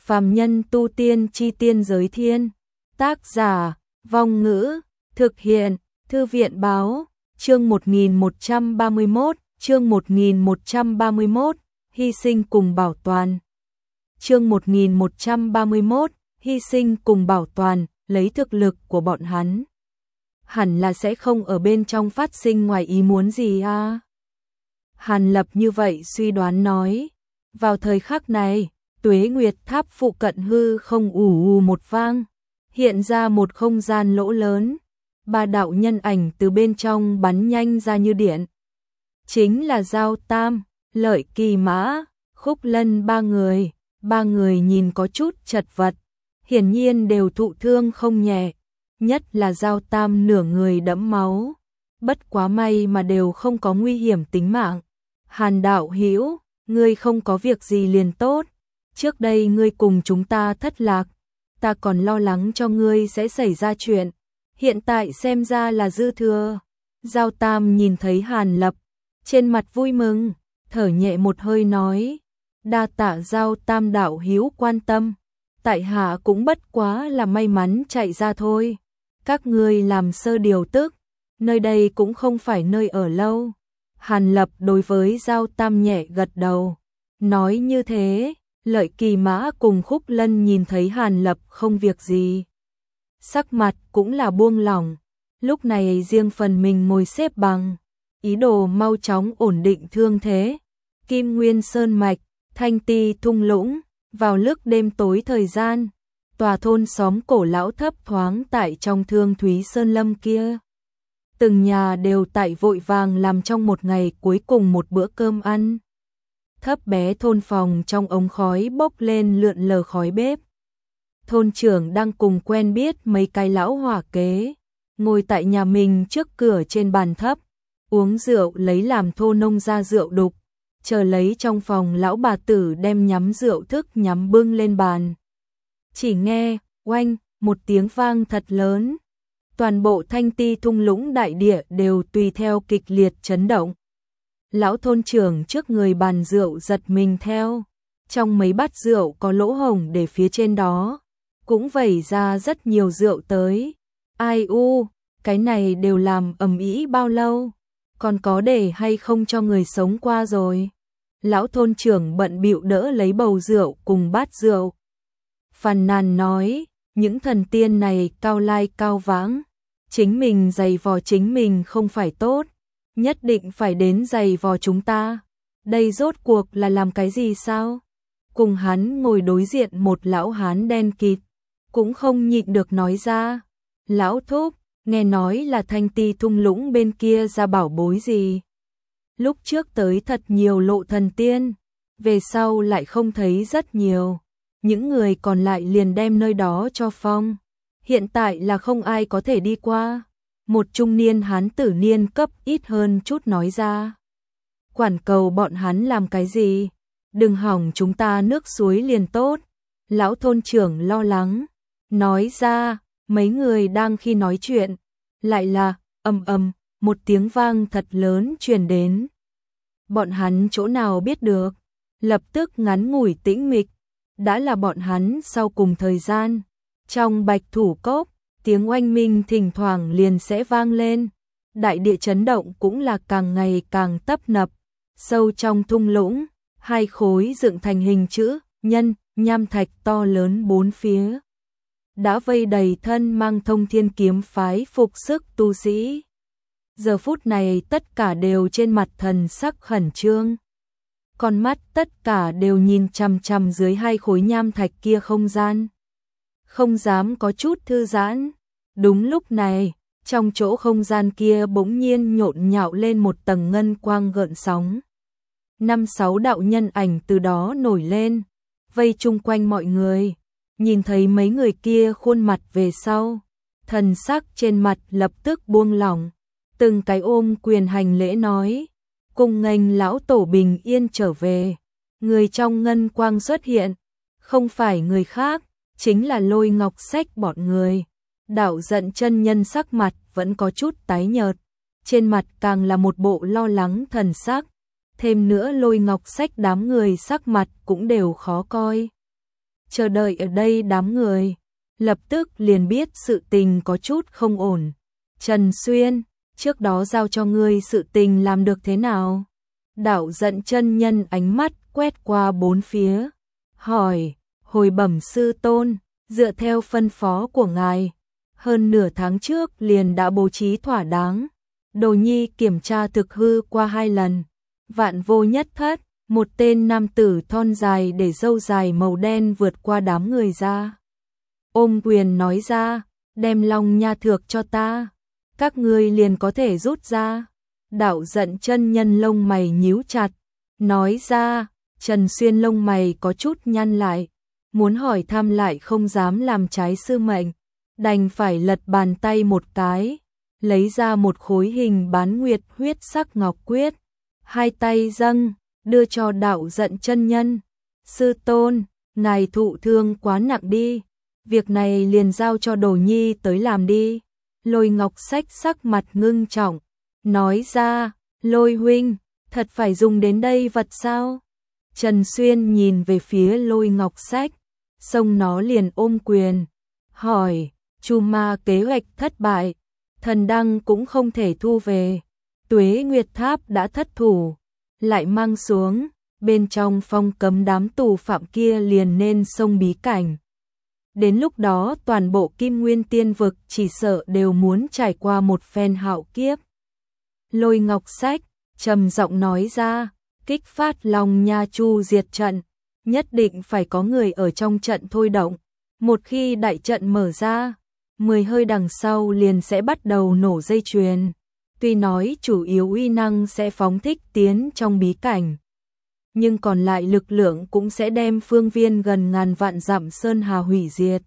Phàm nhân tu tiên chi tiên giới thiên. Tác giả, Vong Ngữ, thực hiện, Thư viện báo, chương 1131, hy sinh cùng bảo toàn. Chương 1131, hy sinh cùng bảo toàn, lấy thực lực của bọn hắn. Hẳn là sẽ không ở bên trong phát sinh ngoài ý muốn gì à? Hàn Lập như vậy suy đoán nói. Vào thời khắc này, Tuế Nguyệt Tháp phụ cận hư không ù một vang, hiện ra một không gian lỗ lớn, ba đạo nhân ảnh từ bên trong bắn nhanh ra như điện. Chính là Giao Tam, Lợi Kỳ Mã, Khúc Lân ba người nhìn có chút chật vật, hiển nhiên đều thụ thương không nhẹ, nhất là Giao Tam nửa người đẫm máu, bất quá may mà đều không có nguy hiểm tính mạng. Hàn đạo hữu, ngươi không có việc gì liền tốt, trước đây ngươi cùng chúng ta thất lạc, ta còn lo lắng cho ngươi sẽ xảy ra chuyện, hiện tại xem ra là dư thừa. Giao Tam nhìn thấy Hàn Lập, trên mặt vui mừng, thở nhẹ một hơi nói, đa tạ Giao Tam đạo hữu quan tâm, tại hạ cũng bất quá là may mắn chạy ra thôi, các ngươi làm sơ điều tức, nơi đây cũng không phải nơi ở lâu. Hàn Lập đối với Giao Tam nhẹ gật đầu, nói như thế, Lợi Kỳ Mã cùng Khúc Lân nhìn thấy Hàn Lập không việc gì, sắc mặt cũng là buông lỏng, lúc này riêng phần mình ngồi xếp bằng, ý đồ mau chóng ổn định thương thế. Kim Nguyên Sơn Mạch, Thanh Ti thung lũng, vào lúc đêm tối thời gian, tòa thôn xóm cổ lão thấp thoáng tại trong Thương Thúy Sơn Lâm kia. Từng nhà đều tại vội vàng làm trong một ngày cuối cùng một bữa cơm ăn. Thấp bé thôn phòng trong ống khói bốc lên lượn lờ khói bếp. Thôn trưởng đang cùng quen biết mấy cái lão hỏa kế, ngồi tại nhà mình trước cửa trên bàn thấp, uống rượu lấy làm thô nông ra rượu đục, chờ lấy trong phòng lão bà tử đem nhắm rượu thức nhắm bưng lên bàn. Chỉ nghe, oanh, một tiếng vang thật lớn. Toàn bộ Thanh Ti thung lũng đại địa đều tùy theo kịch liệt chấn động. Lão thôn trưởng trước người bàn rượu giật mình theo, trong mấy bát rượu có lỗ hổng để phía trên đó, cũng vẩy ra rất nhiều rượu tới. Ai u, cái này đều làm ầm ĩ bao lâu, còn có để hay không cho người sống qua rồi. Lão thôn trưởng bận bịu đỡ lấy bầu rượu cùng bát rượu. Phàn nàn nói, những thần tiên này cao lai cao vãng, chính mình giày vò chính mình không phải tốt, nhất định phải đến giày vò chúng ta. Đây rốt cuộc là làm cái gì sao? Cùng hắn ngồi đối diện một lão hán đen kịt, cũng không nhịn được nói ra. Lão thúc, nghe nói là Thanh Ti thung lũng bên kia ra bảo bối gì? Lúc trước tới thật nhiều lộ thần tiên, về sau lại không thấy rất nhiều. Những người còn lại liền đem nơi đó cho phong. Hiện tại là không ai có thể đi qua. Một trung niên hán tử niên cấp ít hơn chút nói ra. Quản cầu bọn hắn làm cái gì? Đừng hỏng chúng ta nước suối liền tốt. Lão thôn trưởng lo lắng, nói ra, mấy người đang khi nói chuyện, lại là ầm ầm, một tiếng vang thật lớn truyền đến. Bọn hắn chỗ nào biết được, lập tức ngắn ngủi tĩnh mịch, đã là bọn hắn sau cùng thời gian. Trong Bạch Thủ Cốc, tiếng oanh minh thỉnh thoảng liền sẽ vang lên, đại địa chấn động cũng là càng ngày càng tấp nập. Sâu trong thung lũng, hai khối dựng thành hình chữ nhân, nham thạch to lớn bốn phía, đã vây đầy thân mang Thông Thiên kiếm phái phục sức tu sĩ. Giờ phút này tất cả đều trên mặt thần sắc khẩn trương, con mắt tất cả đều nhìn chằm chằm dưới hai khối nham thạch kia không gian, không dám có chút thư giãn. Đúng lúc này, trong chỗ không gian kia bỗng nhiên nhộn nhạo lên một tầng ngân quang gợn sóng. 5-6 đạo nhân ảnh từ đó nổi lên, vây chung quanh mọi người. Nhìn thấy mấy người kia khuôn mặt về sau, thần sắc trên mặt lập tức buông lỏng, từng cái ôm quyền hành lễ nói, cùng nghênh lão tổ bình yên trở về. Người trong ngân quang xuất hiện, không phải người khác, chính là Lôi Ngọc Sách bọn người. Đạo Giận chân nhân sắc mặt vẫn có chút tái nhợt, trên mặt càng là một bộ lo lắng thần sắc, thêm nữa Lôi Ngọc Sách đám người sắc mặt cũng đều khó coi. chờ đợi ở đây đám người, lập tức liền biết sự tình có chút không ổn. Trần Xuyên, trước đó giao cho ngươi sự tình làm được thế nào? Đạo Giận chân nhân ánh mắt quét qua bốn phía, hỏi, hồi bẩm sư tôn, dựa theo phân phó của ngài, hơn nửa tháng trước liền đã bố trí thỏa đáng. Đồ Nhi kiểm tra thực hư qua 2 lần, vạn vô nhất thất, một tên nam tử thon dài để râu dài màu đen vượt qua đám người ra. Ôm quyền nói ra, đem Long Nha Thược cho ta, các ngươi liền có thể rút ra. Đạo Giận chân nhân lông mày nhíu chặt, nói ra. Trần Xuyên lông mày có chút nhăn lại, muốn hỏi thăm lại không dám làm trái sư mệnh, đành phải lật bàn tay một cái, lấy ra một khối hình bán nguyệt huyết sắc ngọc quyết, hai tay dâng, đưa cho Đạo Giận chân nhân. Sư tôn, ngài thụ thương quá nặng đi, việc này liền giao cho Đồ Nhi tới làm đi. Lôi Ngọc Sách sắc mặt ngưng trọng, nói ra, Lôi huynh, thật phải dùng đến đây vật sao? Trần Xuyên nhìn về phía Lôi Ngọc Sách, xông nó liền ôm quyền, hỏi, Chu Ma kế hoạch thất bại, thần đăng cũng không thể thu về, Tuế Nguyệt Tháp đã thất thủ, lại mang xuống, bên trong phong cấm đám tù phạm kia liền nên xông bí cảnh. Đến lúc đó toàn bộ Kim Nguyên Tiên vực chỉ sợ đều muốn trải qua một phen hạo kiếp. Lôi Ngọc Sách trầm giọng nói ra, kích phát Long Nha Chu diệt trận, nhất định phải có người ở trong trận thôi động. Một khi đại trận mở ra, 10 hơi đằng sau liền sẽ bắt đầu nổ dây chuyền. Tuy nói chủ yếu uy năng sẽ phóng thích tiến trong bí cảnh, nhưng còn lại lực lượng cũng sẽ đem phương viên gần ngàn vạn dặm sơn hà hủy diệt.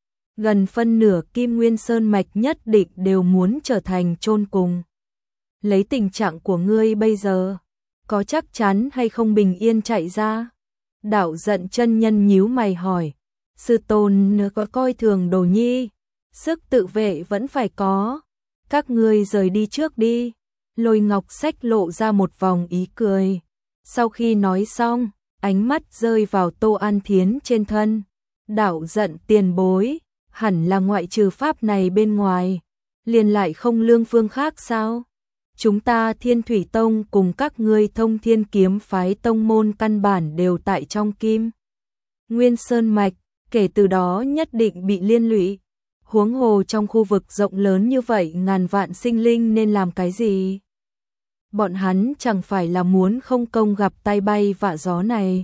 Gần phân nửa Kim Nguyên Sơn mạch nhất định đều muốn trở thành chôn cùng. Lấy tình trạng của ngươi bây giờ, có chắc chắn hay không bình yên chạy ra? Đạo Giận chân nhân nhíu mày hỏi, sư tôn nếu có coi thường Đồ Nhi, sức tự vệ vẫn phải có, các ngươi rời đi trước đi. Lôi Ngọc Sách lộ ra một vòng ý cười. Sau khi nói xong, ánh mắt rơi vào Tô An Thiến trên thân. Đạo Giận tiền bối, hẳn là ngoại trừ pháp này bên ngoài, liền lại không lương phương khác sao? Chúng ta Thiên Thủy Tông cùng các ngươi Thông Thiên Kiếm phái tông môn căn bản đều tại trong Kim Nguyên Sơn mạch, kể từ đó nhất định bị liên lụy. Huống hồ trong khu vực rộng lớn như vậy ngàn vạn sinh linh nên làm cái gì? Bọn hắn chẳng phải là muốn không công gặp tai bay vạ gió này.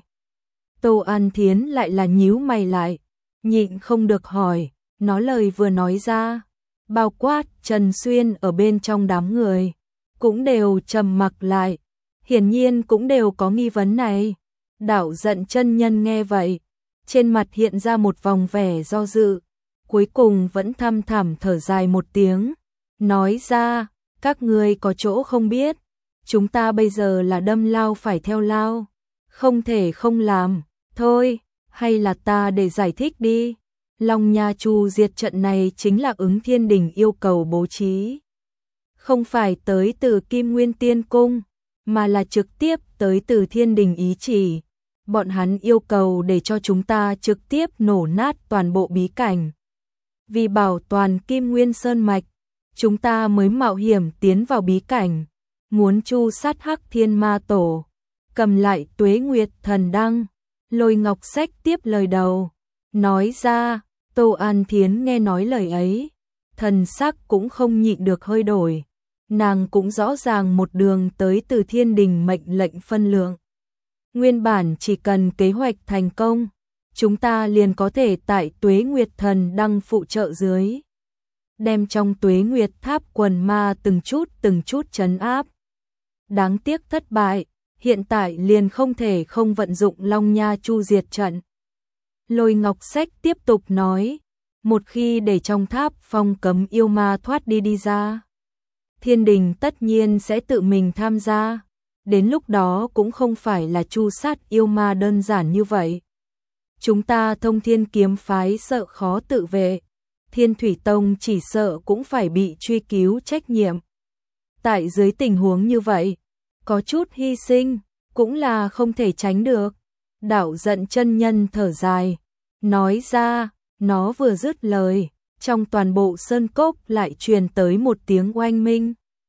Tô An Thiến lại là nhíu mày lại, nhịn không được hỏi, nó lời vừa nói ra, bao quát Trần Xuyên ở bên trong đám người, cũng đều trầm mặc lại, hiển nhiên cũng đều có nghi vấn này. Đạo Giận chân nhân nghe vậy, trên mặt hiện ra một vòng vẻ do dự, cuối cùng vẫn thăm thẳm thở dài một tiếng, nói ra, các ngươi có chỗ không biết, chúng ta bây giờ là đâm lao phải theo lao, không thể không làm, thôi, hay là ta để giải thích đi. Long Nha Chu diệt trận này chính là Ứng Thiên Đình yêu cầu bố trí, không phải tới từ Kim Nguyên Tiên Cung, mà là trực tiếp tới từ Thiên Đình ý chỉ. Bọn hắn yêu cầu để cho chúng ta trực tiếp nổ nát toàn bộ bí cảnh. Vì bảo toàn Kim Nguyên Sơn mạch, chúng ta mới mạo hiểm tiến vào bí cảnh, muốn chu sát Hắc Thiên Ma Tổ, cầm lại Tuế Nguyệt Thần Đăng. Lôi Ngọc Sách tiếp lời đầu, nói ra. Tô An Thiến nghe nói lời ấy, thần sắc cũng không nhịn được hơi đổi. Nàng cũng rõ ràng một đường tới từ Thiên Đình mệnh lệnh phân lượng. Nguyên bản chỉ cần kế hoạch thành công, chúng ta liền có thể tại Tuế Nguyệt Thần Đăng phụ trợ dưới, đem trong Tuế Nguyệt Tháp quần ma từng chút trấn áp. Đáng tiếc thất bại, hiện tại liền không thể không vận dụng Long Nha Chu diệt trận. Lôi Ngọc Sách tiếp tục nói, một khi để trong tháp phong cấm yêu ma thoát đi ra, Thiên Đình tất nhiên sẽ tự mình tham gia, đến lúc đó cũng không phải là chu sát yêu ma đơn giản như vậy. Chúng ta Thông Thiên Kiếm phái sợ khó tự vệ, Thiên Thủy Tông chỉ sợ cũng phải bị truy cứu trách nhiệm. Tại dưới tình huống như vậy, có chút hy sinh cũng là không thể tránh được. Đạo Giận chân nhân thở dài, nói ra. Nó vừa dứt lời, trong toàn bộ sơn cốc lại truyền tới một tiếng oanh minh.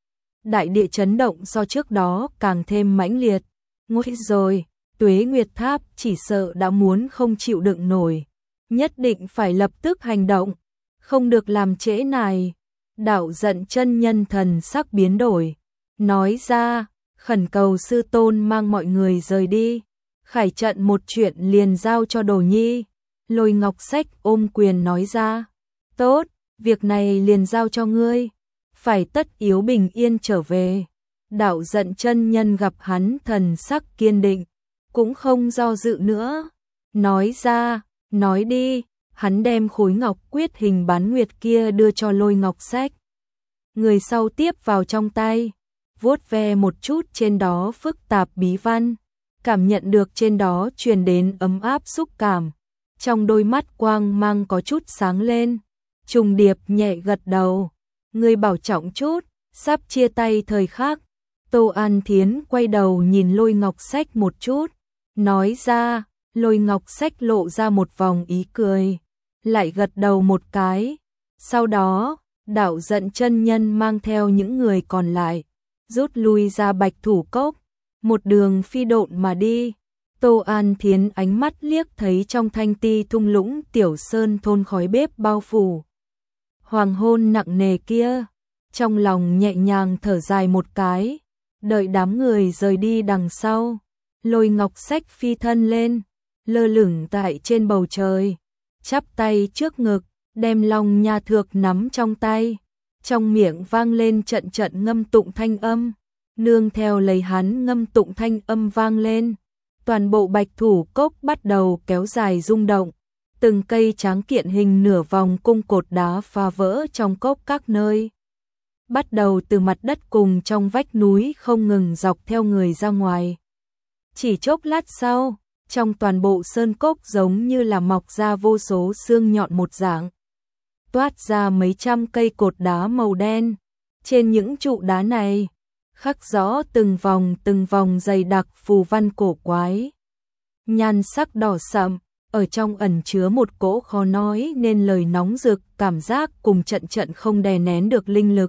Đại địa chấn động so trước đó càng thêm mãnh liệt. Ngôi rồi, Tuế Nguyệt Tháp chỉ sợ đã muốn không chịu đựng nổi. Nhất định phải lập tức hành động, không được làm trễ nải. Đạo Giận chân nhân thần sắc biến đổi, nói ra, khẩn cầu sư tôn mang mọi người rời đi. Khải trận một chuyện liền giao cho Đồ Nhi. Lôi Ngọc Sách ôm quyền nói ra, tốt, việc này liền giao cho ngươi, phải tất yếu bình yên trở về. Đạo Giận chân nhân gặp hắn thần sắc kiên định, cũng không do dự nữa, nói ra, nói đi. Hắn đem khối ngọc quyết hình bán nguyệt kia đưa cho Lôi Ngọc Sách. Người sau tiếp vào trong tay, vuốt ve một chút trên đó phức tạp bí văn, cảm nhận được trên đó truyền đến ấm áp xúc cảm. Trong đôi mắt quang mang có chút sáng lên, trùng điệp nhẹ gật đầu. Người bảo trọng chút, sắp chia tay thời khắc. Tô An Thiến quay đầu nhìn Lôi Ngọc Sách một chút, nói ra. Lôi Ngọc Sách lộ ra một vòng ý cười, lại gật đầu một cái. Sau đó, Đạo Giận chân nhân mang theo những người còn lại, rút lui ra Bạch Thủ Cốc, một đường phi độn mà đi. Tô An Thiến ánh mắt liếc thấy trong thanh ti thung lũng tiểu sơn thôn khói bếp bao phủ. Hoàng hôn nặng nề kia, trong lòng nhẹ nhàng thở dài một cái, đợi đám người rời đi đằng sau. Lôi Ngọc Sách phi thân lên, lơ lửng tại trên bầu trời, chắp tay trước ngực, đem Long Nha Thược nắm trong tay, trong miệng vang lên trận trận ngâm tụng thanh âm. Nương theo lấy hắn ngâm tụng thanh âm vang lên, toàn bộ Bạch Thủ Cốc bắt đầu kéo dài rung động, từng cây tráng kiện hình nửa vòng cung cột đá phá vỡ trong cốc các nơi, bắt đầu từ mặt đất cùng trong vách núi không ngừng dọc theo người ra ngoài. Chỉ chốc lát sau, trong toàn bộ sơn cốc giống như là mọc ra vô số xương nhọn một dạng, toát ra mấy trăm cây cột đá màu đen. Trên những trụ đá này, khắc rõ từng vòng dày đặc phù văn cổ quái. Nhan sắc đỏ sậm, ở trong ẩn chứa một cỗ khó nói nên lời nóng rực cảm giác cùng trận trận không đè nén được linh lực.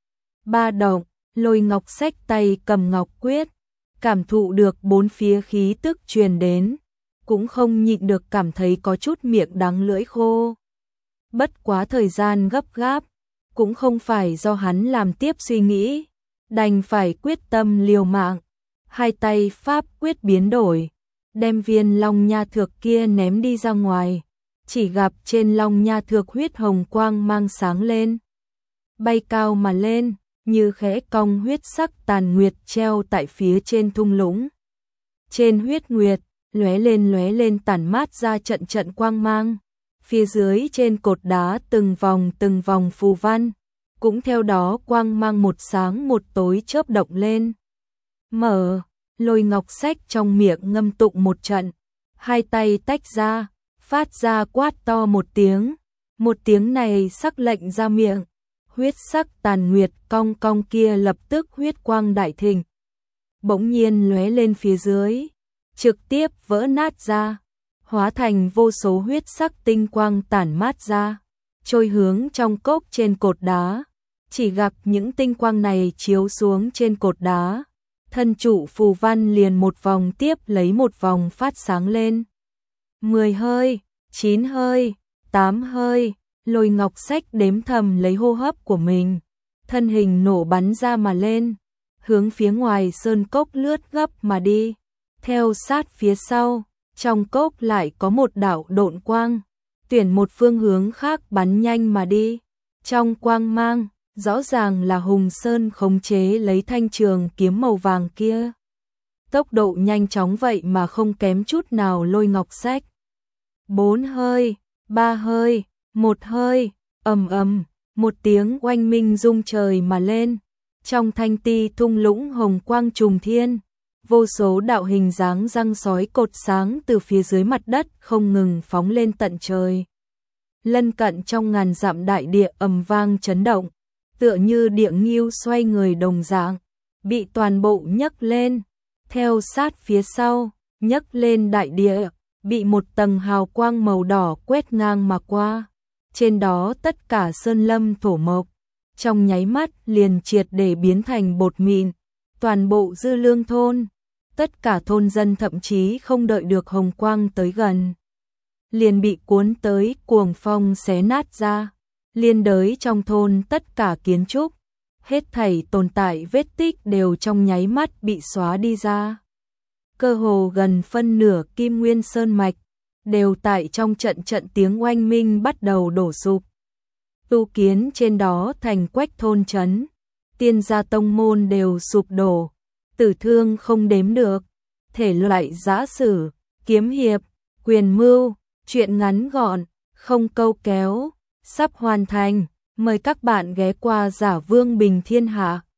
Ba động, Lôi Ngọc Sách tay cầm ngọc quyết, cảm thụ được bốn phía khí tức truyền đến, cũng không nhịn được cảm thấy có chút miệng đắng lưỡi khô. Bất quá thời gian gấp gáp, cũng không phải do hắn làm tiếp suy nghĩ, đành phải quyết tâm liều mạng. Hai tay pháp quyết biến đổi, đem viên Long Nha Thược kia ném đi ra ngoài, chỉ gặp trên Long Nha Thược huyết hồng quang mang sáng lên, bay cao mà lên, như khẽ cong huyết sắc tàn nguyệt treo tại phía trên thung lũng. Trên huyết nguyệt, lóe lên tản mát ra trận trận quang mang. Phía dưới trên cột đá từng vòng phù văn, cũng theo đó quang mang một sáng một tối chớp động lên. Mở, Lôi Ngọc Sách trong miệng ngâm tụng một trận, hai tay tách ra, phát ra quát to một tiếng này sắc lệnh ra miệng. Huyết sắc tàn nguyệt cong cong kia lập tức huyết quang đại thịnh, bỗng nhiên lóe lên phía dưới, trực tiếp vỡ nát ra, hóa thành vô số huyết sắc tinh quang tản mát ra, trôi hướng trong cốc trên cột đá. Chỉ gặp những tinh quang này chiếu xuống trên cột đá, thân trụ phù văn liền một vòng tiếp lấy một vòng phát sáng lên. 10 hơi, 9 hơi, 8 hơi, Lôi Ngọc Sách đếm thầm lấy hô hấp của mình, thân hình nổ bắn ra mà lên, hướng phía ngoài sơn cốc lướt gấp mà đi. Theo sát phía sau, trong cốc lại có một đạo độn quang, tuyển một phương hướng khác bắn nhanh mà đi. Trong quang mang, rõ ràng là Hùng Sơn khống chế lấy thanh trường kiếm màu vàng kia. Tốc độ nhanh chóng vậy mà không kém chút nào Lôi Ngọc Sách. 4 hơi, 3 hơi, 1 hơi, ầm ầm, một tiếng oanh minh rung trời mà lên. Trong thanh ti thung lũng hồng quang trùng thiên, vô số đạo hình dáng răng sói cột sáng từ phía dưới mặt đất không ngừng phóng lên tận trời. Lân cận trong ngàn dặm đại địa ầm vang chấn động, tựa như địa ngưu xoay người đồng dạng, bị toàn bộ nhấc lên. Theo sát phía sau, nhấc lên đại địa, bị một tầng hào quang màu đỏ quét ngang mà qua. Trên đó tất cả sơn lâm thổ mộc, trong nháy mắt liền triệt để biến thành bột mịn. Toàn bộ Dư Lương thôn, tất cả thôn dân thậm chí không đợi được hồng quang tới gần, liền bị cuốn tới cuồng phong xé nát ra. Liên đới trong thôn tất cả kiến trúc, hết thảy tồn tại vết tích đều trong nháy mắt bị xóa đi ra. Cơ hồ gần phân nửa Kim Nguyên Sơn mạch đều tại trong trận tiếng oanh minh bắt đầu đổ sụp. Tu kiến trên đó thành quách thôn trấn, tiên gia tông môn đều sụp đổ, tử thương không đếm được. Thể loại giã sử, kiếm hiệp, quyền mưu, truyện ngắn gọn, không câu kéo, sắp hoàn thành. Mời các bạn ghé qua Giả Vương Bình Thiên Hạ.